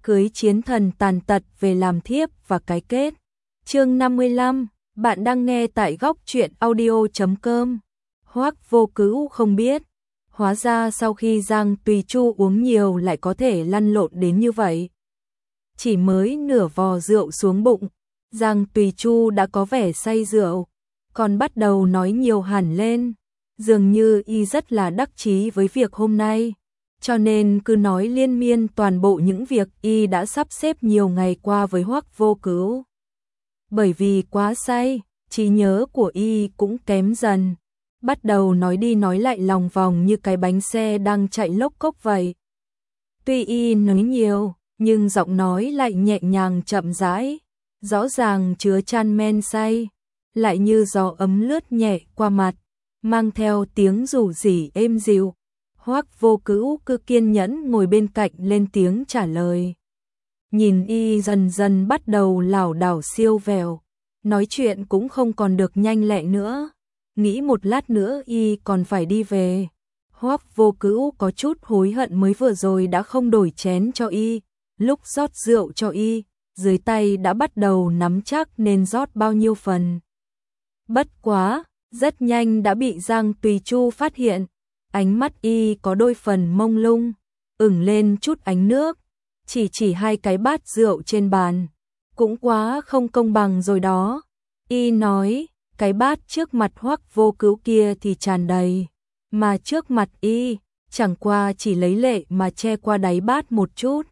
cưới chiến thần tàn tật về làm thiếp và cái kết. Chương 55, bạn đang nghe tại góc truyện audio.com. Hoắc Vô Cứu không biết, hóa ra sau khi Giang Tùy Chu uống nhiều lại có thể lăn lộn đến như vậy. Chỉ mới nửa vò rượu xuống bụng, Giang Tùy Chu đã có vẻ say rượu, còn bắt đầu nói nhiều hẳn lên, dường như y rất là đắc chí với việc hôm nay, cho nên cứ nói liên miên toàn bộ những việc y đã sắp xếp nhiều ngày qua với Hoắc Vô Cứu. Bởi vì quá say, trí nhớ của y cũng kém dần, bắt đầu nói đi nói lại lòng vòng như cái bánh xe đang chạy lốc cốc vậy. Tuy y nói nhiều, nhưng giọng nói lại nhẹ nhàng chậm rãi, rõ ràng chứa chan men say, lại như gió ấm lướt nhẹ qua mặt, mang theo tiếng rủ rỉ êm dịu. Hoắc Vô Cứu cứ kiên nhẫn ngồi bên cạnh lên tiếng trả lời. Nhìn y dần dần bắt đầu lảo đảo siêu vẹo, nói chuyện cũng không còn được nhanh lẹ nữa, nghĩ một lát nữa y còn phải đi về. Hoắc Vô Cứu có chút hối hận mới vừa rồi đã không đổi chén cho y, lúc rót rượu cho y, dưới tay đã bắt đầu nắm chắc nên rót bao nhiêu phần. Bất quá, rất nhanh đã bị Giang Tùy Chu phát hiện, ánh mắt y có đôi phần mông lung, ửng lên chút ánh nước, chỉ hai cái bát rượu trên bàn, cũng quá không công bằng rồi đó. Y nói, cái bát trước mặt Hoắc Vô Cứu kia thì tràn đầy, mà trước mặt y, chẳng qua chỉ lấy lệ mà che qua đáy bát một chút.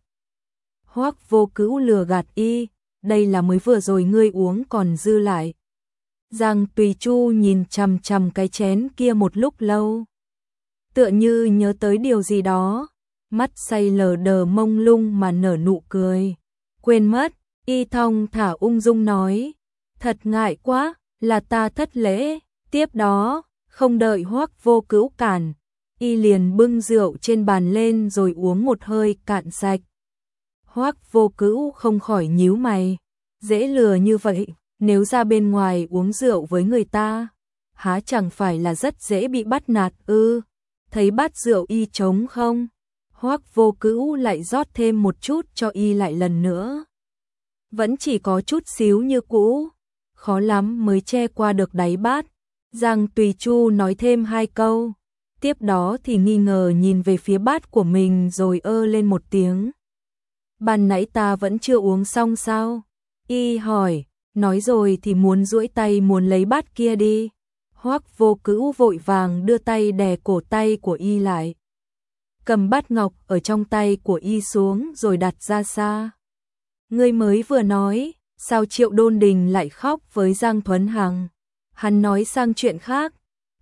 Hoắc Vô Cứu lừa gạt y, đây là mới vừa rồi ngươi uống còn dư lại. Giang Tùy Chu nhìn chằm chằm cái chén kia một lúc lâu, tựa như nhớ tới điều gì đó, mắt say lờ đờ mông lung mà nở nụ cười. Quên mất, y thong thả ung dung nói, thật ngại quá, là ta thất lễ. Tiếp đó, không đợi Hoắc Vô Cứu cản, y liền bưng rượu trên bàn lên rồi uống một hơi cạn sạch. Hoắc Vô Cứu không khỏi nhíu mày, dễ lừa như vậy, nếu ra bên ngoài uống rượu với người ta, há chẳng phải là rất dễ bị bắt nạt ư? Thấy bát rượu y trống không? Hoắc Vô Cứu lại rót thêm một chút cho y lại lần nữa. Vẫn chỉ có chút xíu như cũ, khó lắm mới che qua được đáy bát. Giang Tùy Chu nói thêm hai câu, tiếp đó thì nghi ngờ nhìn về phía bát của mình rồi ơ lên một tiếng. Ban nãy ta vẫn chưa uống xong sao? Y hỏi, nói rồi thì muốn duỗi tay muốn lấy bát kia đi. Hoắc Vô Cứu vội vàng đưa tay đè cổ tay của y lại, cầm bát ngọc ở trong tay của y xuống rồi đặt ra xa. Ngươi mới vừa nói, sao Triệu Đôn Đình lại khóc với Giang Thuấn Hằng? Hắn nói sang chuyện khác.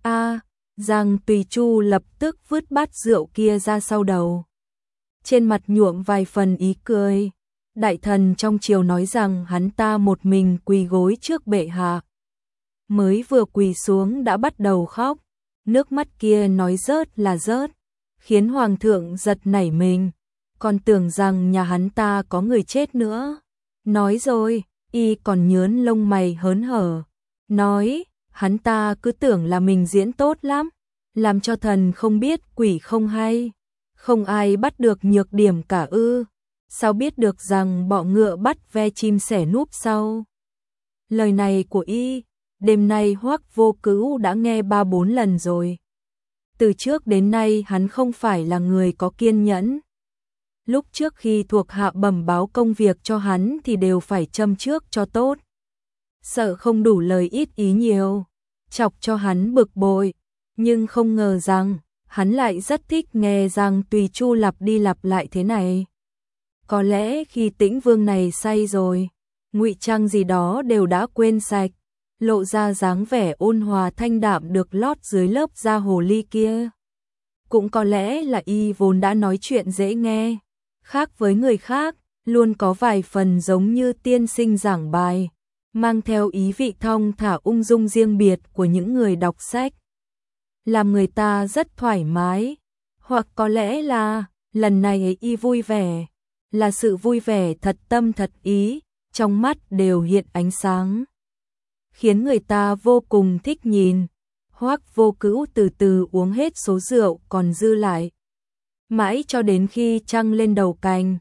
Giang Tùy Chu lập tức vứt bát rượu kia ra sau đầu. Trên mặt nhuộm vài phần ý cười. Đại thần trong triều nói rằng hắn ta một mình quỳ gối trước bệ hạ. Mới vừa quỳ xuống đã bắt đầu khóc. Nước mắt kia nói rớt là rớt, khiến hoàng thượng giật nảy mình, còn tưởng rằng nhà hắn ta có người chết nữa. Nói rồi, y còn nhớn lông mày hớn hở, nói, hắn ta cứ tưởng là mình diễn tốt lắm, làm cho thần không biết quỷ không hay, không ai bắt được nhược điểm cả ư? Sao biết được rằng bọ ngựa bắt ve chim sẻ núp sau? Lời này của y, đêm nay Hoắc Vô Cứu đã nghe 3-4 lần rồi. Từ trước đến nay hắn không phải là người có kiên nhẫn. Lúc trước khi thuộc hạ bẩm báo công việc cho hắn thì đều phải châm trước cho tốt. Sợ không đủ lời ít ý nhiều, chọc cho hắn bực bội. Nhưng không ngờ rằng, hắn lại rất thích nghe Giang Tùy Chu lặp đi lặp lại thế này. Có lẽ khi Tĩnh Vương này say rồi, ngụy trang gì đó đều đã quên sạch, lộ ra dáng vẻ ôn hòa thanh đạm được lót dưới lớp da hồ ly kia. Cũng có lẽ là y vốn đã nói chuyện dễ nghe, khác với người khác, luôn có vài phần giống như tiên sinh giảng bài, mang theo ý vị thong thả ung dung riêng biệt của những người đọc sách, làm người ta rất thoải mái. Hoặc có lẽ là lần này y vui vẻ, là sự vui vẻ thật tâm thật ý, trong mắt đều hiện ánh sáng, khiến người ta vô cùng thích nhìn. Hoắc Vô Cứu từ từ uống hết số rượu còn dư lại, mãi cho đến khi trăng lên đầu cành,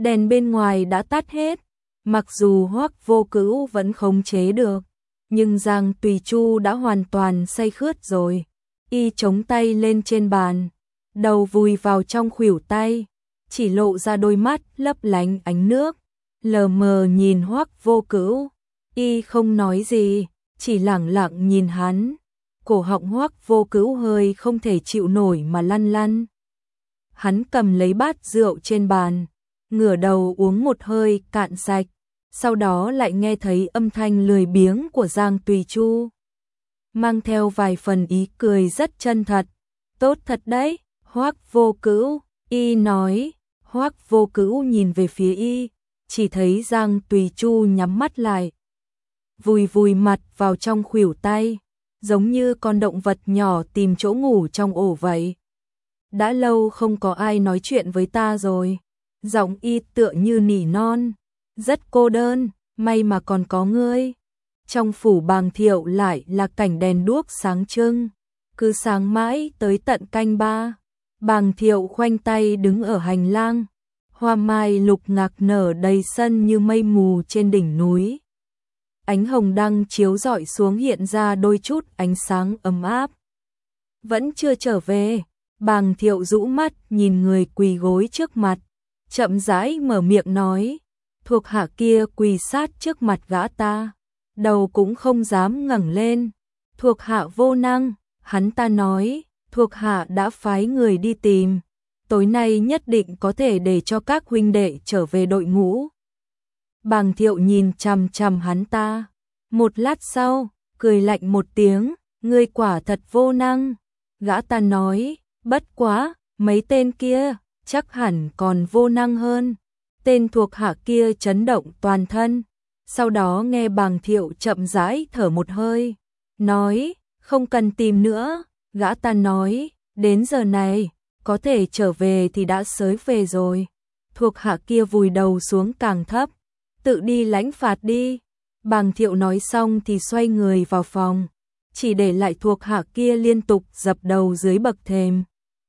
Đèn bên ngoài đã tắt hết, mặc dù Hoắc Vô Cữu vẫn khống chế được, nhưng Giang Tùy Chu đã hoàn toàn say khướt rồi. Y chống tay lên trên bàn, đầu vùi vào trong khuỷu tay, chỉ lộ ra đôi mắt lấp lánh ánh nước, lờ mờ nhìn Hoắc Vô Cữu. Y không nói gì, chỉ lẳng lặng nhìn hắn. Cổ họng Hoắc Vô Cữu hơi không thể chịu nổi mà lăn lăn. Hắn cầm lấy bát rượu trên bàn, ngửa đầu uống một hơi cạn sạch, sau đó lại nghe thấy âm thanh lười biếng của Giang Tùy Chu, mang theo vài phần ý cười rất chân thật. Tốt thật đấy, Hoắc Vô Cữu, Y nói. Hoắc Vô Cữu nhìn về phía Y, chỉ thấy Giang Tùy Chu nhắm mắt lại, vùi vùi mặt vào trong khuỷu tay, giống như con động vật nhỏ tìm chỗ ngủ trong ổ vậy. Đã lâu không có ai nói chuyện với ta rồi. Giọng Y tựa như nỉ non, rất cô đơn, may mà còn có ngươi. Trong phủ Bàng Thiệu lại là cảnh đèn đuốc sáng trưng, cứ sáng mãi tới tận canh 3. Bàng Thiệu khoanh tay đứng ở hành lang, hoa mai lục ngạc nở đầy sân như mây mù trên đỉnh núi. Ánh hồng đăng chiếu rọi xuống hiện ra đôi chút ánh sáng ấm áp. Vẫn chưa trở về, Bàng Thiệu rũ mắt nhìn người quỳ gối trước mặt, chậm rãi mở miệng nói, thuộc hạ kia quỳ sát trước mặt gã ta, đầu cũng không dám ngẩng lên. Thuộc hạ vô năng, hắn ta nói, thuộc hạ đã phái người đi tìm, tối nay nhất định có thể để cho các huynh đệ trở về đội ngũ. Bàng Thiệu nhìn chằm chằm hắn ta, một lát sau, cười lạnh một tiếng, ngươi quả thật vô năng. Gã ta nói, bất quá, mấy tên kia, chắc hẳn còn vô năng hơn. Tên thuộc hạ kia chấn động toàn thân, sau đó nghe Bàng Thiệu chậm rãi thở một hơi, nói, không cần tìm nữa. Gã ta nói, đến giờ này, có thể trở về thì đã sớm về rồi. Thuộc hạ kia vùi đầu xuống càng thấp, tự đi lãnh phạt đi. Bàng Thiệu nói xong thì xoay người vào phòng, chỉ để lại thuộc hạ kia liên tục dập đầu dưới bậc thềm.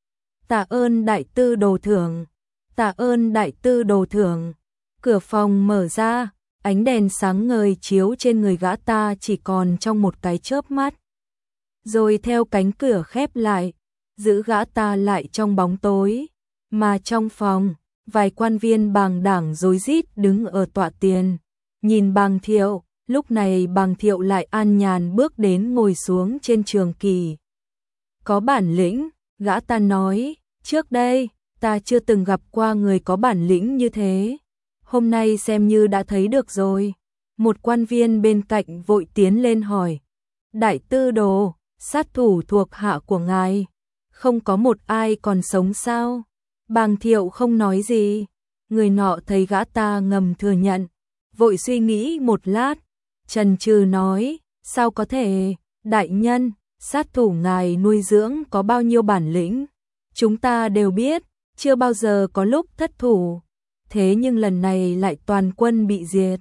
Tạ ơn đại tư đồ thưởng, tạ ơn đại tư đồ thưởng. Cửa phòng mở ra, ánh đèn sáng ngời chiếu trên người gã ta chỉ còn trong một cái chớp mắt, rồi theo cánh cửa khép lại, giữ gã ta lại trong bóng tối. Mà trong phòng, vài quan viên Bàng đảng rối rít đứng ở tọa tiền, nhìn Bàng Thiệu. Lúc này Bàng Thiệu lại an nhàn bước đến ngồi xuống trên trường kỳ. Có bản lĩnh, gã ta nói, trước đây, ta chưa từng gặp qua người có bản lĩnh như thế. Hôm nay xem như đã thấy được rồi. Một quan viên bên cạnh vội tiến lên hỏi, đại tư đồ, sát thủ thuộc hạ của ngài, không có một ai còn sống sao? Bàng Thiệu không nói gì. Người nọ thấy gã ta ngầm thừa nhận, vội suy nghĩ một lát, chần chừ nói, sao có thể, đại nhân, sát thủ ngài nuôi dưỡng có bao nhiêu bản lĩnh, chúng ta đều biết, chưa bao giờ có lúc thất thủ, thế nhưng lần này lại toàn quân bị diệt,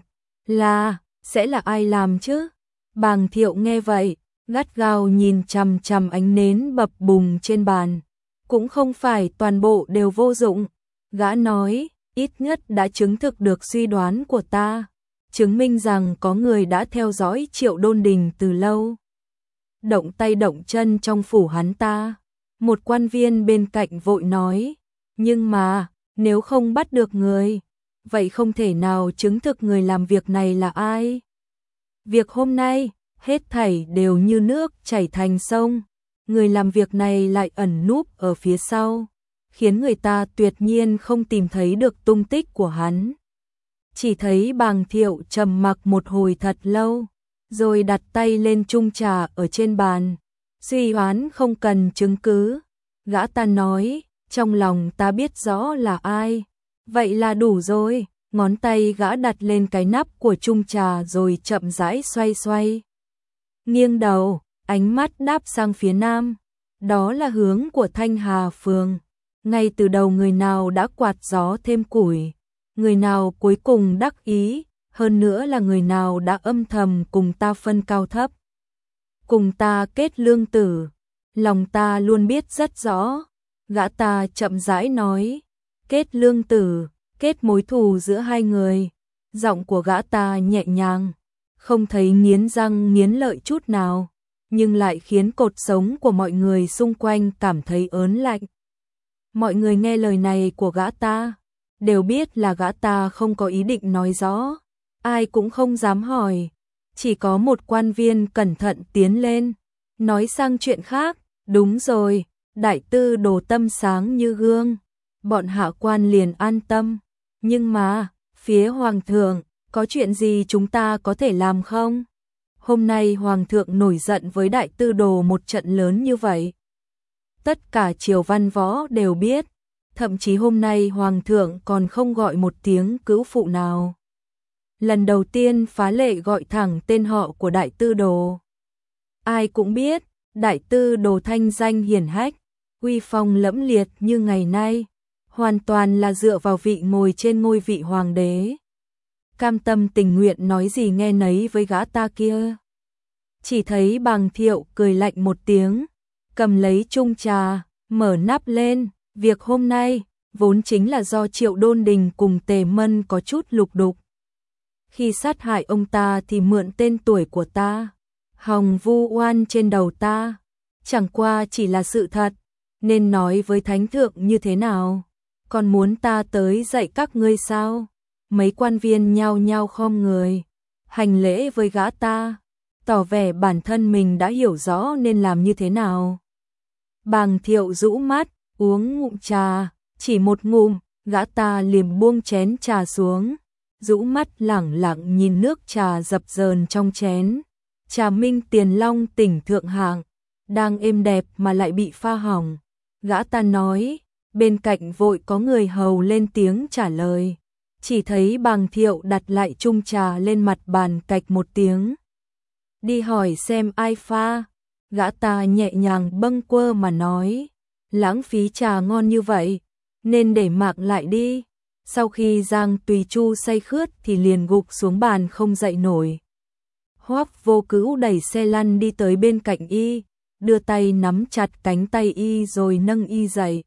sẽ là ai làm chứ? Bàng Thiệu nghe vậy, gắt gao nhìn chằm chằm ánh nến bập bùng trên bàn, cũng không phải toàn bộ đều vô dụng. Gã nói, ít nhất đã chứng thực được suy đoán của ta, chứng minh rằng có người đã theo dõi Triệu Đôn Đình từ lâu, động tay động chân trong phủ hắn ta. Một quan viên bên cạnh vội nói, nhưng mà, nếu không bắt được người, vậy không thể nào chứng thực người làm việc này là ai. Việc hôm nay, hết thảy đều như nước chảy thành sông, người làm việc này lại ẩn núp ở phía sau, khiến người ta tuyệt nhiên không tìm thấy được tung tích của hắn. Chỉ thấy Bàng Thiệu trầm mặc một hồi thật lâu, rồi đặt tay lên chung trà ở trên bàn, suy đoán không cần chứng cứ. Gã ta nói, trong lòng ta biết rõ là ai, vậy là đủ rồi. Ngón tay gã đặt lên cái nắp của chung trà rồi chậm rãi xoay xoay. Nghiêng đầu, ánh mắt đáp sang phía nam, đó là hướng của Thanh Hà Phường. Ngay từ đầu người nào đã quạt gió thêm củi, người nào cuối cùng đắc ý, hơn nữa là người nào đã âm thầm cùng ta phân cao thấp, cùng ta kết lương tử, lòng ta luôn biết rất rõ. Gã ta chậm rãi nói, kết lương tử, kết mối thù giữa hai người. Giọng của gã ta nhẹ nhàng, không thấy nghiến răng nghiến lợi chút nào, nhưng lại khiến cột sống của mọi người xung quanh cảm thấy ớn lạnh. Mọi người nghe lời này của gã ta, đều biết là gã ta không có ý định nói rõ, ai cũng không dám hỏi. Chỉ có một quan viên cẩn thận tiến lên, nói sang chuyện khác, đúng rồi, đại tư đồ tâm sáng như gương, bọn hạ quan liền an tâm, nhưng mà, phía hoàng thượng, có chuyện gì chúng ta có thể làm không? Hôm nay hoàng thượng nổi giận với đại tư đồ một trận lớn như vậy. Tất cả triều văn võ đều biết, thậm chí hôm nay hoàng thượng còn không gọi một tiếng cứu phụ nào. Lần đầu tiên phá lệ gọi thẳng tên họ của đại tư đồ. Ai cũng biết, đại tư đồ thanh danh hiển hách, uy phong lẫm liệt như ngày nay, hoàn toàn là dựa vào vị ngồi trên ngôi vị hoàng đế. Cam tâm tình nguyện nói gì nghe nấy với gã ta kia. Chỉ thấy Bàng Thiệu cười lạnh một tiếng, cầm lấy chung trà, mở nắp lên, việc hôm nay vốn chính là do Triệu Đôn Đình cùng Tề Mân có chút lục đục. Khi sát hại ông ta thì mượn tên tuổi của ta, hòng vu oan trên đầu ta, chẳng qua chỉ là sự thật, nên nói với thánh thượng như thế nào, còn muốn ta tới dạy các ngươi sao? Mấy quan viên nhao nhao khom người, hành lễ với gã ta, tỏ vẻ bản thân mình đã hiểu rõ nên làm như thế nào. Bàng Thiệu rũ mắt, uống ngụm trà, chỉ một ngụm, gã ta liền buông chén trà xuống, rũ mắt lẳng lặng nhìn nước trà dập dờn trong chén. Trà Minh Tiền Long tỉnh thượng hạng, đang êm đẹp mà lại bị pha hỏng. Gã ta nói, bên cạnh vội có người hầu lên tiếng trả lời. Chỉ thấy Bàng Thiệu đặt lại chung trà lên mặt bàn cạch một tiếng. Đi hỏi xem ai pha. Gã ta nhẹ nhàng bâng quơ mà nói, lãng phí trà ngon như vậy, nên để mặc lại đi. Sau khi Giang Tùy Chu say khướt thì liền gục xuống bàn không dậy nổi. Hoắc Vô Cữu đẩy xe lăn đi tới bên cạnh y, đưa tay nắm chặt cánh tay y rồi nâng y dậy.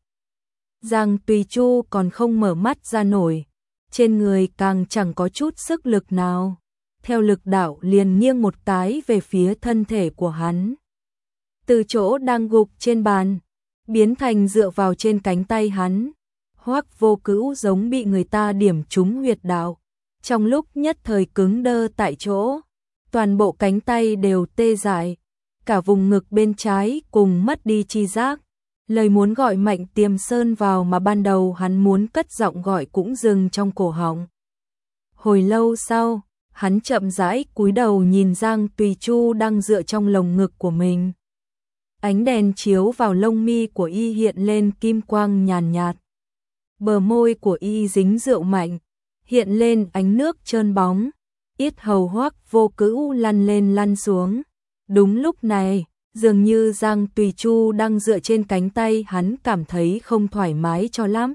Giang Tùy Chu còn không mở mắt ra nổi, trên người càng chẳng có chút sức lực nào. Theo lực đạo liền nghiêng một cái về phía thân thể của hắn. Từ chỗ đang gục trên bàn, biến thành dựa vào trên cánh tay hắn. Hoắc Vô Cữu giống bị người ta điểm trúng huyệt đạo, trong lúc nhất thời cứng đơ tại chỗ, toàn bộ cánh tay đều tê dại, cả vùng ngực bên trái cùng mất đi chi giác. Lời muốn gọi Mạnh Tiềm Sơn vào mà ban đầu hắn muốn cất giọng gọi cũng dừng trong cổ họng. Hồi lâu sau, hắn chậm rãi cúi đầu nhìn Giang Tùy Chu đang dựa trong lồng ngực của mình. Ánh đèn chiếu vào lông mi của y hiện lên kim quang nhàn nhạt. Bờ môi của y dính rượu mạnh, hiện lên ánh nước trơn bóng, yết hầu Hoắc Vô Cữu lăn lên lăn xuống. Đúng lúc này, dường như Giang Tùy Chu đang dựa trên cánh tay hắn cảm thấy không thoải mái cho lắm.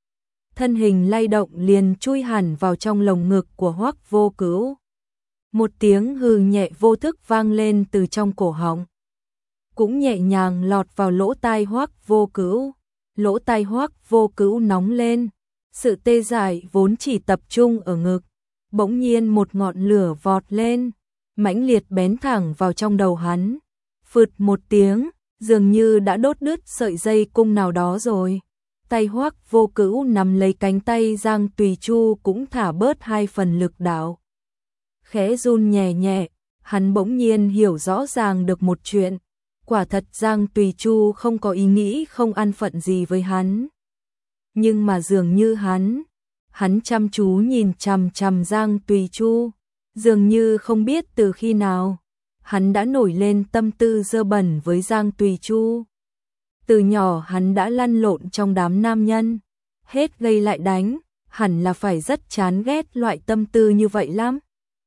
Thân hình lay động liền chui hẳn vào trong lồng ngực của Hoắc Vô Cữu. Một tiếng hừ nhẹ vô thức vang lên từ trong cổ họng, cũng nhẹ nhàng lọt vào lỗ tai Hoắc Vô Cữu. Lỗ tai Hoắc Vô Cữu nóng lên, sự tê dại vốn chỉ tập trung ở ngực, bỗng nhiên một ngọn lửa vọt lên, mãnh liệt bén thẳng vào trong đầu hắn. Phụt một tiếng, dường như đã đốt đứt sợi dây cung nào đó rồi. Tay Hoắc Vô Cữu nắm lấy cánh tay Giang Tùy Chu cũng thả bớt hai phần lực đạo. Khẽ run nhẹ nhẹ, hắn bỗng nhiên hiểu rõ ràng được một chuyện. Quả thật Giang Tùy Chu không có ý nghĩ không an phận gì với hắn. Nhưng mà dường như hắn chăm chú nhìn chằm chằm Giang Tùy Chu, dường như không biết từ khi nào, hắn đã nổi lên tâm tư dơ bẩn với Giang Tùy Chu. Từ nhỏ hắn đã lăn lộn trong đám nam nhân, hết gây lại đánh, hẳn là phải rất chán ghét loại tâm tư như vậy lắm.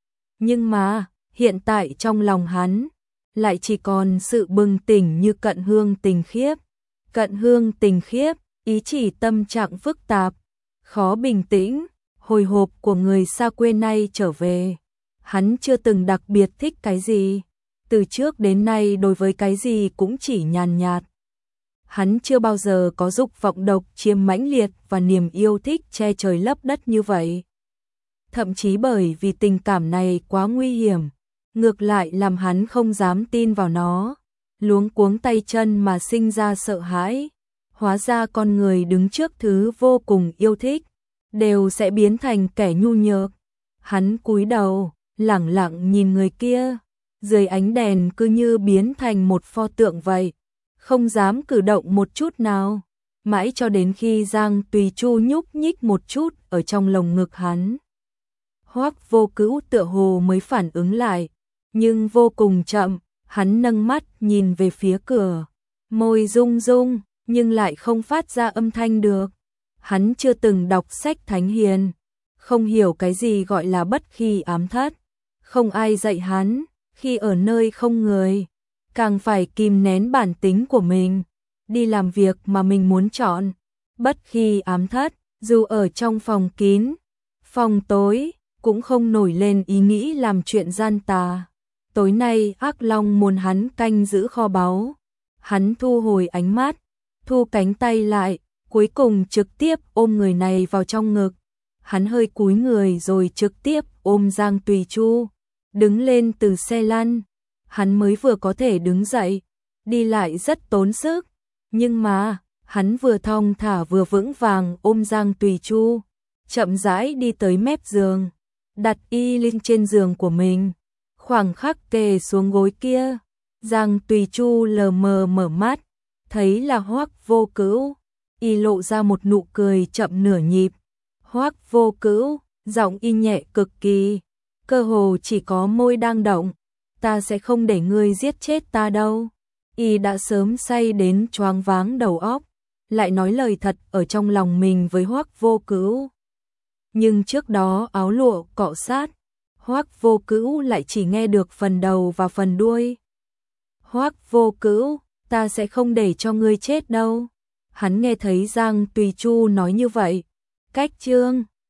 Nhưng mà, hiện tại trong lòng hắn, lại chỉ còn sự bừng tỉnh như cận hương tình khiếp. Cận hương tình khiếp, ý chỉ tâm trạng phức tạp, khó bình tĩnh, hồi hộp của người xa quê nay trở về. Hắn chưa từng đặc biệt thích cái gì, từ trước đến nay đối với cái gì cũng chỉ nhàn nhạt. Hắn chưa bao giờ có dục vọng độc chiếm mãnh liệt và niềm yêu thích che trời lấp đất như vậy. Thậm chí bởi vì tình cảm này quá nguy hiểm, ngược lại làm hắn không dám tin vào nó, luống cuống tay chân mà sinh ra sợ hãi. Hóa ra con người đứng trước thứ vô cùng yêu thích, đều sẽ biến thành kẻ nhu nhược. Hắn cúi đầu, lẳng lặng nhìn người kia, dưới ánh đèn cứ như biến thành một pho tượng vậy, không dám cử động một chút nào, mãi cho đến khi Giang Tùy Chu nhúc nhích một chút ở trong lồng ngực hắn. Hoắc Vô Cữu tựa hồ mới phản ứng lại, nhưng vô cùng chậm, hắn nâng mắt nhìn về phía cửa, môi rung rung, nhưng lại không phát ra âm thanh được. Hắn chưa từng đọc sách thánh hiền, không hiểu cái gì gọi là bất khi ám thất, không ai dạy hắn, khi ở nơi không người, càng phải kìm nén bản tính của mình, đi làm việc mà mình muốn chọn. Bất khi ám thất, dù ở trong phòng kín, phòng tối, cũng không nổi lên ý nghĩ làm chuyện gian tà. Tối nay Ác Long muốn hắn canh giữ kho báu. Hắn thu hồi ánh mắt, thu cánh tay lại, cuối cùng trực tiếp ôm người này vào trong ngực. Hắn hơi cúi người rồi trực tiếp ôm Giang Tùy Chu, đứng lên từ xe lăn. Hắn mới vừa có thể đứng dậy, đi lại rất tốn sức, nhưng mà hắn vừa thong thả vừa vững vàng ôm Giang Tùy Chu, chậm rãi đi tới mép giường, đặt y lên trên giường của mình, khoảng khắc kề xuống gối kia. Giang Tùy Chu lờ mờ mở mắt, thấy là Hoắc Vô Cữu, y lộ ra một nụ cười chậm nửa nhịp. Hoắc Vô Cữu, giọng y nhẹ cực kỳ, cơ hồ chỉ có môi đang động. Ta sẽ không để ngươi giết chết ta đâu. Y đã sớm say đến choáng váng đầu óc, lại nói lời thật ở trong lòng mình với Hoắc Vô Cữu. Nhưng trước đó áo lụa cọ sát, Hoắc Vô Cữu lại chỉ nghe được phần đầu và phần đuôi. Hoắc Vô Cữu, ta sẽ không để cho ngươi chết đâu. Hắn nghe thấy Giang Tùy Chu nói như vậy, cách chương